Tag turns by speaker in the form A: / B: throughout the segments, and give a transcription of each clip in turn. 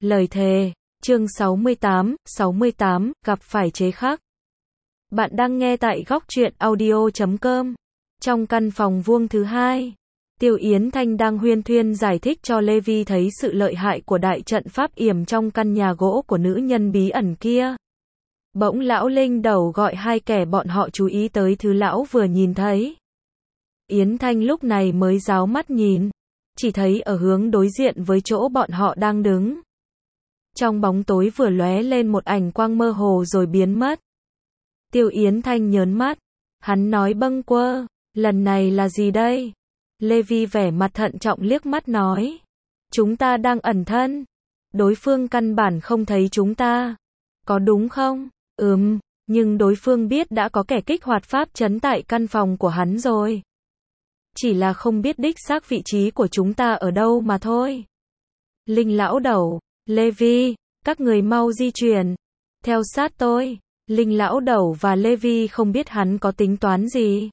A: Lời thề, chương 68, gặp phải chế khắc. Bạn đang nghe tại góc truyện audio.com. Trong căn phòng vuông thứ hai, Tiêu Yến Thanh đang huyên thuyên giải thích cho Lê Vi thấy sự lợi hại của đại trận pháp yểm trong căn nhà gỗ của nữ nhân bí ẩn kia. Bỗng lão Linh đầu gọi hai kẻ bọn họ chú ý tới thứ lão vừa nhìn thấy. Yến Thanh lúc này mới ráo mắt nhìn, chỉ thấy ở hướng đối diện với chỗ bọn họ đang đứng. Trong bóng tối vừa lóe lên một ảnh quang mơ hồ rồi biến mất. Tiêu Yến Thanh nhớn mắt, hắn nói bâng quơ, lần này là gì đây? Lê Vi vẻ mặt thận trọng liếc mắt nói, chúng ta đang ẩn thân, đối phương căn bản không thấy chúng ta, có đúng không? Nhưng đối phương biết đã có kẻ kích hoạt pháp trấn tại căn phòng của hắn rồi. Chỉ là không biết đích xác vị trí của chúng ta ở đâu mà thôi. Linh lão đầu, Lê Vi, các người mau di chuyển, theo sát tôi. Linh lão đầu và Lê Vi không biết hắn có tính toán gì.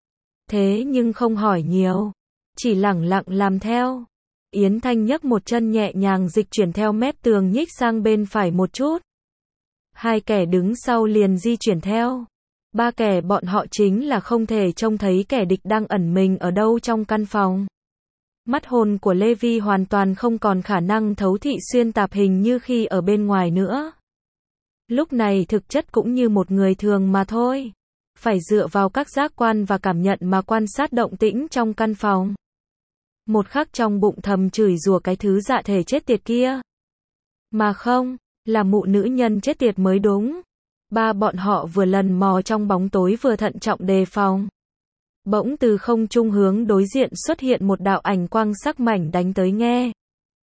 A: Thế nhưng không hỏi nhiều, chỉ lẳng lặng làm theo. Yến Thanh nhấc một chân nhẹ nhàng dịch chuyển theo mép tường nhích sang bên phải một chút. Hai kẻ đứng sau liền di chuyển theo. Ba kẻ bọn họ chính là không thể trông thấy kẻ địch đang ẩn mình ở đâu trong căn phòng. Mắt hồn của Lê Vi hoàn toàn không còn khả năng thấu thị xuyên tạp hình như khi ở bên ngoài nữa. Lúc này thực chất cũng như một người thường mà thôi. Phải dựa vào các giác quan và cảm nhận mà quan sát động tĩnh trong căn phòng. Một khắc trong bụng thầm chửi rủa cái thứ dạ thể chết tiệt kia. Mà không, là mụ nữ nhân chết tiệt mới đúng. Ba bọn họ vừa lần mò trong bóng tối vừa thận trọng đề phòng. Bỗng từ không trung hướng đối diện xuất hiện một đạo ảnh quang sắc mảnh đánh tới nghe.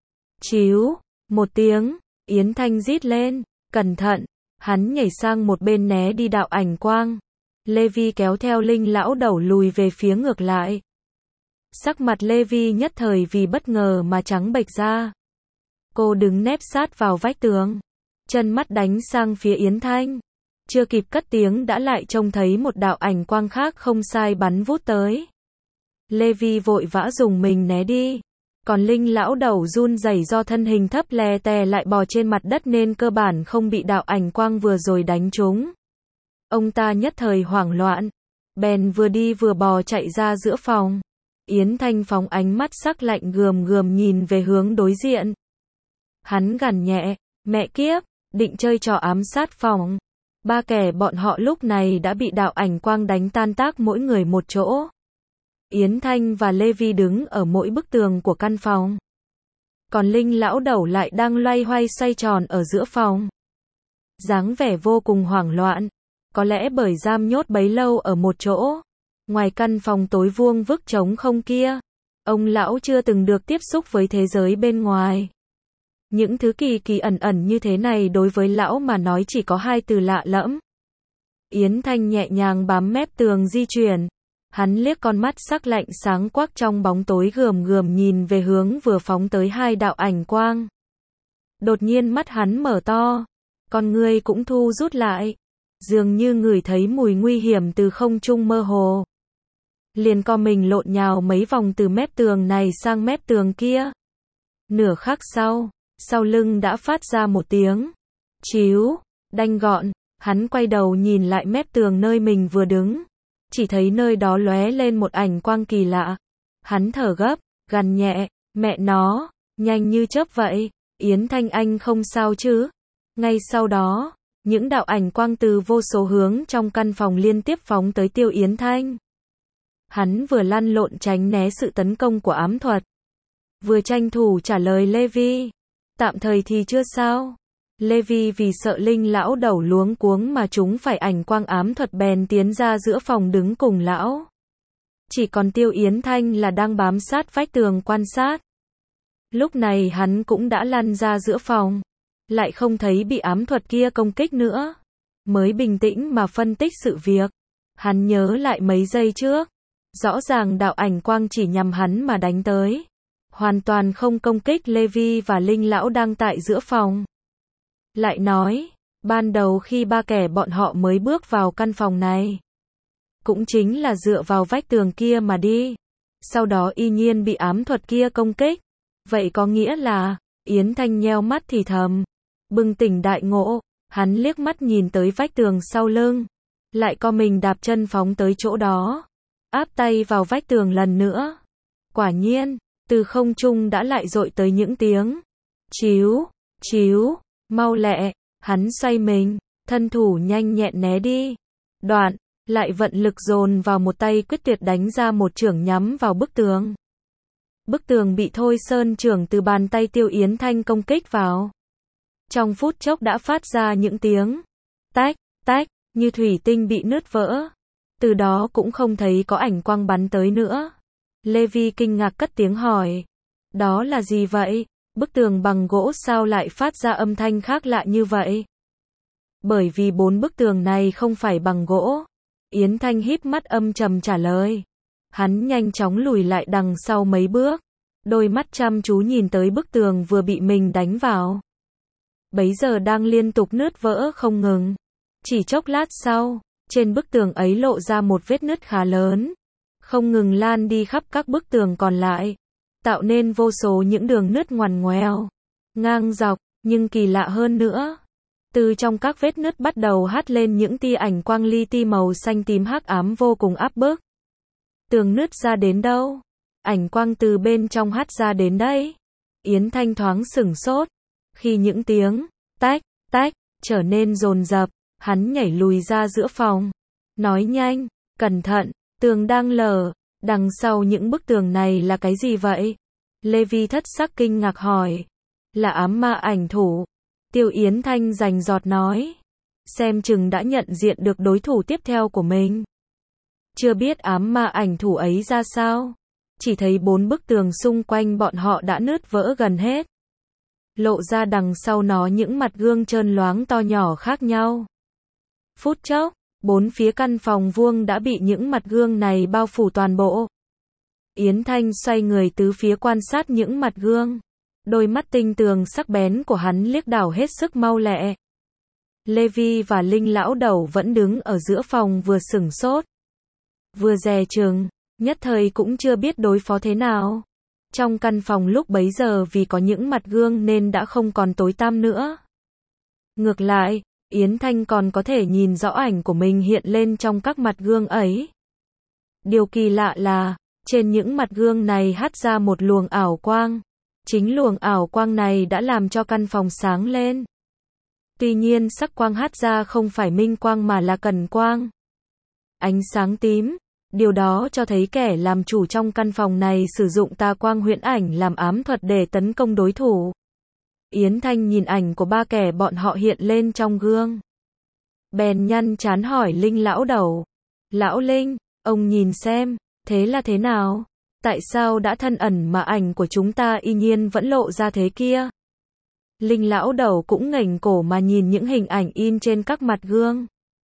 A: Chíu, một tiếng, Yến Thanh rít lên, cẩn thận, hắn nhảy sang một bên né đi đạo ảnh quang. Lê Vi kéo theo Linh lão đầu lùi về phía ngược lại. Sắc mặt Lê Vi nhất thời vì bất ngờ mà trắng bệch ra. Cô đứng nép sát vào vách tường, chân mắt đánh sang phía Yến Thanh. Chưa kịp cất tiếng đã lại trông thấy một đạo ảnh quang khác không sai bắn vút tới. Lê Vi vội vã dùng mình né đi. Còn Linh lão đầu run rẩy do thân hình thấp lè tè lại bò trên mặt đất nên cơ bản không bị đạo ảnh quang vừa rồi đánh trúng. Ông ta nhất thời hoảng loạn, bèn vừa đi vừa bò chạy ra giữa phòng. Yến Thanh phóng ánh mắt sắc lạnh gườm gườm nhìn về hướng đối diện. Hắn gằn nhẹ, mẹ kiếp, định chơi trò ám sát phòng. Ba kẻ bọn họ lúc này đã bị đạo ảnh quang đánh tan tác mỗi người một chỗ. Yến Thanh và Lê Vi đứng ở mỗi bức tường của căn phòng. Còn Linh lão đầu lại đang loay hoay xoay tròn ở giữa phòng. Dáng vẻ vô cùng hoảng loạn. Có lẽ bởi giam nhốt bấy lâu ở một chỗ. Ngoài căn phòng tối vuông vức trống không kia, ông lão chưa từng được tiếp xúc với thế giới bên ngoài. Những thứ kỳ kỳ ẩn ẩn như thế này đối với lão mà nói chỉ có hai từ lạ lẫm. Yến Thanh nhẹ nhàng bám mép tường di chuyển. Hắn liếc con mắt sắc lạnh sáng quắc trong bóng tối gườm gườm nhìn về hướng vừa phóng tới hai đạo ảnh quang. Đột nhiên mắt hắn mở to, con ngươi cũng thu rút lại, dường như ngửi thấy mùi nguy hiểm từ không trung mơ hồ. Liền co mình lộn nhào mấy vòng từ mép tường này sang mép tường kia. Nửa khắc sau lưng đã phát ra một tiếng chíu, đanh gọn. Hắn quay đầu nhìn lại mép tường nơi mình vừa đứng, chỉ thấy nơi đó lóe lên một ảnh quang kỳ lạ. Hắn thở gấp, gằn nhẹ, mẹ nó, nhanh như chớp vậy, Yến Thanh anh không sao chứ? Ngay sau đó, những đạo ảnh quang từ vô số hướng trong căn phòng liên tiếp phóng tới Tiêu Yến Thanh. Hắn vừa lăn lộn tránh né sự tấn công của ám thuật, vừa tranh thủ trả lời Lê Vi. Tạm thời thì chưa sao. Lê Vi vì sợ Linh lão đầu luống cuống mà chúng phải ảnh quang ám thuật bèn tiến ra giữa phòng đứng cùng lão. Chỉ còn Tiêu Yến Thanh là đang bám sát vách tường quan sát. Lúc này hắn cũng đã lăn ra giữa phòng, lại không thấy bị ám thuật kia công kích nữa. Mới bình tĩnh mà phân tích sự việc. Hắn nhớ lại mấy giây trước, rõ ràng đạo ảnh quang chỉ nhằm hắn mà đánh tới, hoàn toàn không công kích Lê Vi và Linh lão đang tại giữa phòng. Lại nói, ban đầu khi ba kẻ bọn họ mới bước vào căn phòng này, cũng chính là dựa vào vách tường kia mà đi. Sau đó y nhiên bị ám thuật kia công kích. Vậy có nghĩa là, Yến Thanh nheo mắt thì thầm. Bừng tỉnh đại ngộ, hắn liếc mắt nhìn tới vách tường sau lưng. Lại co mình đạp chân phóng tới chỗ đó. Áp tay vào vách tường lần nữa. Quả nhiên, từ không trung đã lại dội tới những tiếng. Chíu, chíu, mau lẹ, hắn xoay mình, thân thủ nhanh nhẹn né đi. Đoạn, lại vận lực dồn vào một tay quyết tuyệt đánh ra một chưởng nhắm vào bức tường. Bức tường bị Thôi Sơn chưởng từ bàn tay Tiêu Yến Thanh công kích vào. Trong phút chốc đã phát ra những tiếng tách, tách, như thủy tinh bị nứt vỡ. Từ đó cũng không thấy có ảnh quang bắn tới nữa. Lê Vi kinh ngạc cất tiếng hỏi. Đó là gì vậy? Bức tường bằng gỗ sao lại phát ra âm thanh khác lạ như vậy? Bởi vì 4 bức tường này không phải bằng gỗ. Yến Thanh híp mắt âm trầm trả lời. Hắn nhanh chóng lùi lại đằng sau mấy bước. Đôi mắt chăm chú nhìn tới bức tường vừa bị mình đánh vào. Bấy giờ đang liên tục nứt vỡ không ngừng. Chỉ chốc lát sau, trên bức tường ấy lộ ra một vết nứt khá lớn. Không ngừng lan đi khắp các bức tường còn lại. Tạo nên vô số những đường nứt ngoằn ngoèo, ngang dọc, nhưng kỳ lạ hơn nữa. Từ trong các vết nứt bắt đầu hắt lên những tia ảnh quang li ti màu xanh tím hắc ám vô cùng áp bức. Tường nứt ra đến đâu? Ảnh quang từ bên trong hắt ra đến đây. Yến Thanh thoáng sửng sốt. Khi những tiếng tách, tách trở nên dồn dập, hắn nhảy lùi ra giữa phòng. Nói nhanh, cẩn thận, tường đang lở. Đằng sau những bức tường này là cái gì vậy? Lê Vi thất sắc kinh ngạc hỏi. Là ám ma ảnh thủ. Tiêu Yến Thanh rành rọt nói. Xem chừng đã nhận diện được đối thủ tiếp theo của mình. Chưa biết ám ma ảnh thủ ấy ra sao. Chỉ thấy 4 bức tường xung quanh bọn họ đã nứt vỡ gần hết. Lộ ra đằng sau nó những mặt gương trơn loáng to nhỏ khác nhau. Phút chốc, 4 phía căn phòng vuông đã bị những mặt gương này bao phủ toàn bộ. Yến Thanh xoay người tứ phía quan sát những mặt gương. Đôi mắt tinh tường sắc bén của hắn liếc đảo hết sức mau lẹ. Lê Vi và Linh lão đầu vẫn đứng ở giữa phòng vừa sửng sốt, vừa dè chừng, nhất thời cũng chưa biết đối phó thế nào. Trong căn phòng lúc bấy giờ vì có những mặt gương nên đã không còn tối tăm nữa. Ngược lại, Yến Thanh còn có thể nhìn rõ ảnh của mình hiện lên trong các mặt gương ấy. Điều kỳ lạ là, trên những mặt gương này hắt ra một luồng ảo quang. Chính luồng ảo quang này đã làm cho căn phòng sáng lên. Tuy nhiên sắc quang hắt ra không phải minh quang mà là cẩn quang. Ánh sáng tím. Điều đó cho thấy kẻ làm chủ trong căn phòng này sử dụng tà quang huyễn ảnh làm ám thuật để tấn công đối thủ. Yến Thanh nhìn ảnh của 3 kẻ bọn họ hiện lên trong gương. Bèn nhăn trán hỏi Linh lão đầu. Lão Linh, ông nhìn xem, thế là thế nào? Tại sao đã thân ẩn mà ảnh của chúng ta y nhiên vẫn lộ ra thế kia? Linh lão đầu cũng ngẩng cổ mà nhìn những hình ảnh in trên các mặt gương.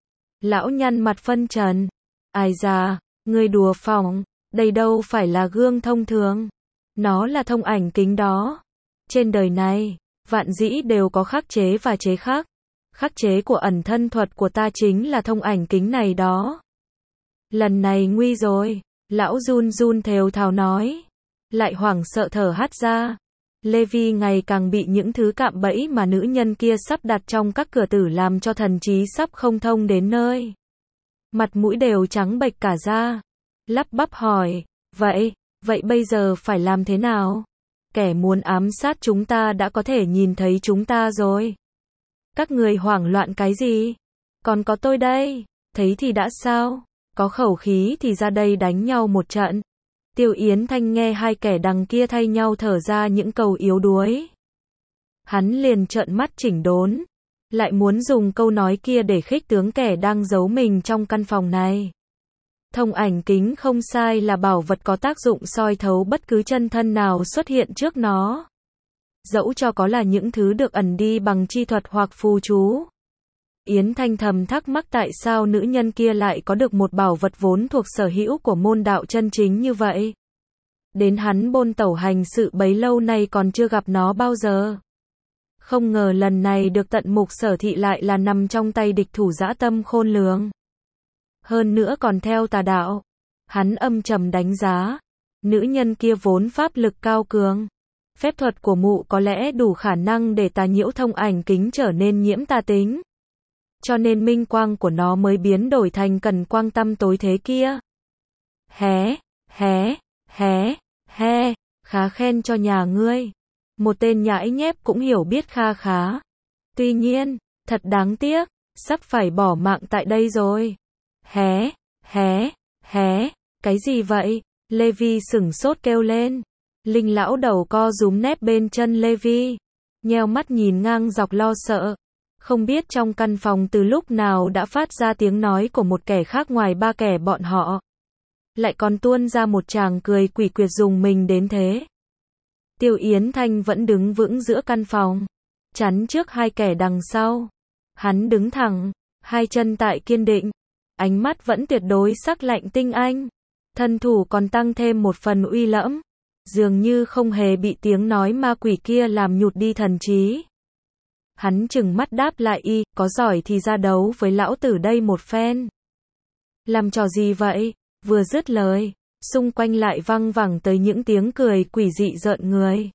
A: Lão nhăn mặt phân trần. Ai già, người đùa phỏng, đây đâu phải là gương thông thường. Nó là thông ảnh kính đó. Trên đời này, vạn dĩ đều có khắc chế và chế khắc. Khắc chế của ẩn thân thuật của ta chính là thông ảnh kính này đó. Lần này nguy rồi, lão run run thều thào nói. Lại hoảng sợ thở hắt ra. Lê Vi ngày càng bị những thứ cạm bẫy mà nữ nhân kia sắp đặt trong các cửa tử làm cho thần trí sắp không thông đến nơi. Mặt mũi đều trắng bệch cả ra. Lắp bắp hỏi, vậy bây giờ phải làm thế nào? Kẻ muốn ám sát chúng ta đã có thể nhìn thấy chúng ta rồi. Các người hoảng loạn cái gì? Còn có tôi đây, thấy thì đã sao? Có khẩu khí thì ra đây đánh nhau một trận. Tiêu Yến Thanh nghe 2 kẻ đằng kia thay nhau thở ra những câu yếu đuối. Hắn liền trợn mắt chỉnh đốn. Lại muốn dùng câu nói kia để khích tướng kẻ đang giấu mình trong căn phòng này. Thông ảnh kính không sai là bảo vật có tác dụng soi thấu bất cứ chân thân nào xuất hiện trước nó. Dẫu cho có là những thứ được ẩn đi bằng chi thuật hoặc phù chú. Yến Thanh thầm thắc mắc tại sao nữ nhân kia lại có được một bảo vật vốn thuộc sở hữu của môn đạo chân chính như vậy. Đến hắn bôn tẩu hành sự bấy lâu nay còn chưa gặp nó bao giờ. Không ngờ lần này được tận mục sở thị lại là nằm trong tay địch thủ dã tâm khôn lường. Hơn nữa còn theo tà đạo. Hắn âm trầm đánh giá. Nữ nhân kia vốn pháp lực cao cường. Phép thuật của mụ có lẽ đủ khả năng để tà nhiễu thông ảnh kính trở nên nhiễm tà tính. Cho nên minh quang của nó mới biến đổi thành cần quang tăm tối thế kia. Hé, hé, hé, he, khá khen cho nhà ngươi. Một tên nhãi nhép cũng hiểu biết kha khá. Tuy nhiên, thật đáng tiếc, sắp phải bỏ mạng tại đây rồi. Hé, hé, hé, cái gì vậy? Levi sửng sốt kêu lên. Linh lão đầu co rúm nép bên chân Levi, nheo mắt nhìn ngang dọc lo sợ. Không biết trong căn phòng từ lúc nào đã phát ra tiếng nói của một kẻ khác ngoài ba kẻ bọn họ. Lại còn tuôn ra một tràng cười quỷ quyệt dùng mình đến thế. Tiêu Yến Thanh vẫn đứng vững giữa căn phòng, chắn trước hai kẻ đằng sau. Hắn đứng thẳng, hai chân tại kiên định, ánh mắt vẫn tuyệt đối sắc lạnh tinh anh. Thân thủ còn tăng thêm một phần uy lẫm, dường như không hề bị tiếng nói ma quỷ kia làm nhụt đi thần trí. Hắn chừng mắt đáp lại y, có giỏi thì ra đấu với lão tử đây một phen. Làm trò gì vậy? Vừa dứt lời, xung quanh lại văng vẳng tới những tiếng cười quỷ dị rợn người.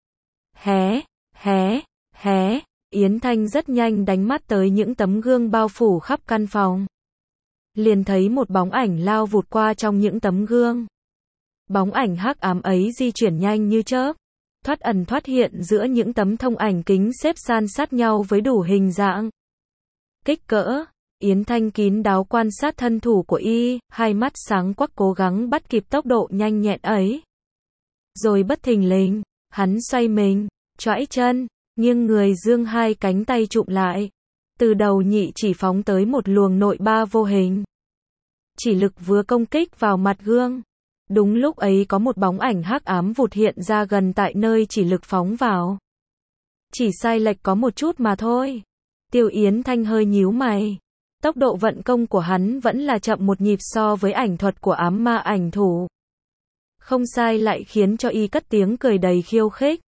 A: Hé, hé, hé, Yến Thanh rất nhanh đánh mắt tới những tấm gương bao phủ khắp căn phòng. Liền thấy một bóng ảnh lao vụt qua trong những tấm gương. Bóng ảnh hắc ám ấy di chuyển nhanh như chớp, thoát ẩn thoát hiện giữa những tấm thông ảnh kính xếp san sát nhau với đủ hình dạng, kích cỡ. Yến Thanh kín đáo quan sát thân thủ của y, hai mắt sáng quắc cố gắng bắt kịp tốc độ nhanh nhẹn ấy. Rồi bất thình lình, hắn xoay mình, choãi chân, nghiêng người giương hai cánh tay chụm lại. Từ đầu nhị chỉ phóng tới một luồng nội ba vô hình. Chỉ lực vừa công kích vào mặt gương. Đúng lúc ấy có một bóng ảnh hắc ám vụt hiện ra gần tại nơi chỉ lực phóng vào. Chỉ sai lệch có một chút mà thôi. Tiêu Yến Thanh hơi nhíu mày. Tốc độ vận công của hắn vẫn là chậm một nhịp so với ảnh thuật của ám ma ảnh thủ. Không sai lại khiến cho y cất tiếng cười đầy khiêu khích.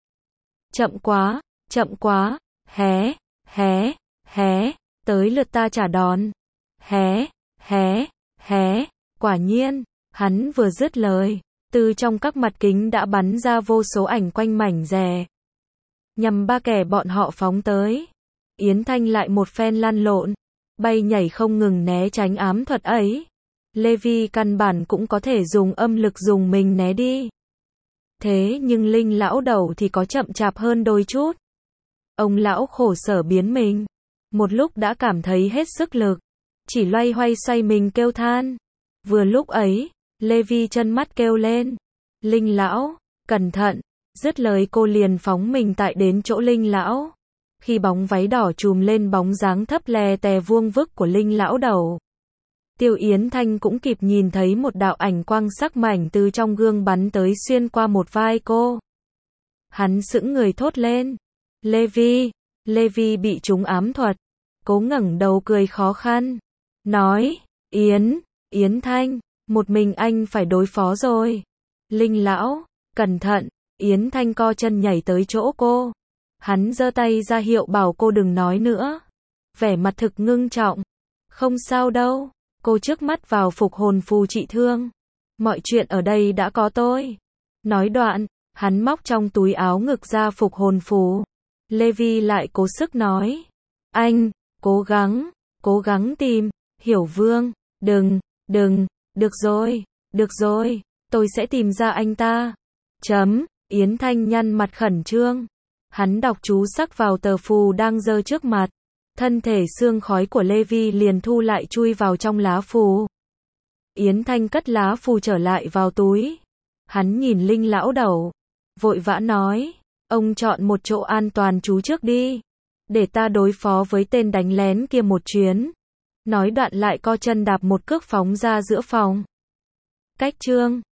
A: Chậm quá, hé, hé, hé, tới lượt ta trả đòn. Hé, hé, hé, quả nhiên, hắn vừa dứt lời, từ trong các mặt kính đã bắn ra vô số ảnh quanh mảnh rè. Nhằm ba kẻ bọn họ phóng tới. Yến Thanh lại một phen lăn lộn, bay nhảy không ngừng né tránh ám thuật ấy. Levi căn bản cũng có thể dùng âm lực dùng mình né đi. Thế nhưng Linh lão đầu thì có chậm chạp hơn đôi chút. Ông lão khổ sở biến mình. Một lúc đã cảm thấy hết sức lực. Chỉ loay hoay xoay mình kêu than. Vừa lúc ấy, Levi chân mắt kêu lên. Linh lão, cẩn thận. Dứt lời cô liền phóng mình tại đến chỗ Linh lão. Khi bóng váy đỏ trùm lên bóng dáng thấp lè tè vuông vức của Linh lão đầu. Tiêu Yến Thanh cũng kịp nhìn thấy một đạo ảnh quang sắc mảnh từ trong gương bắn tới xuyên qua một vai cô. Hắn sững người thốt lên. Levi bị trúng ám thuật. Cố ngẩng đầu cười khó khăn. Nói, Yến Thanh, một mình anh phải đối phó rồi. Linh lão, cẩn thận, Yến Thanh co chân nhảy tới chỗ cô. Hắn giơ tay ra hiệu bảo cô đừng nói nữa. Vẻ mặt thực ngưng trọng. Không sao đâu, cô trước mắt vào phục hồn phù trị thương. Mọi chuyện ở đây đã có tôi. Nói đoạn, hắn móc trong túi áo ngực ra phục hồn phù. Levi lại cố sức nói. Anh, cố gắng tìm, Hiểu Vương, đừng, được rồi, tôi sẽ tìm ra anh ta. Yến Thanh nhăn mặt khẩn trương. Hắn đọc chú sắc vào tờ phù đang giơ trước mặt. Thân thể xương khói của Levi liền thu lại chui vào trong lá phù. Yến Thanh cất lá phù trở lại vào túi. Hắn nhìn Linh lão đầu, vội vã nói, ông chọn một chỗ an toàn trú trước đi, để ta đối phó với tên đánh lén kia một chuyến. Nói đoạn lại co chân đạp một cước phóng ra giữa phòng. Cách chương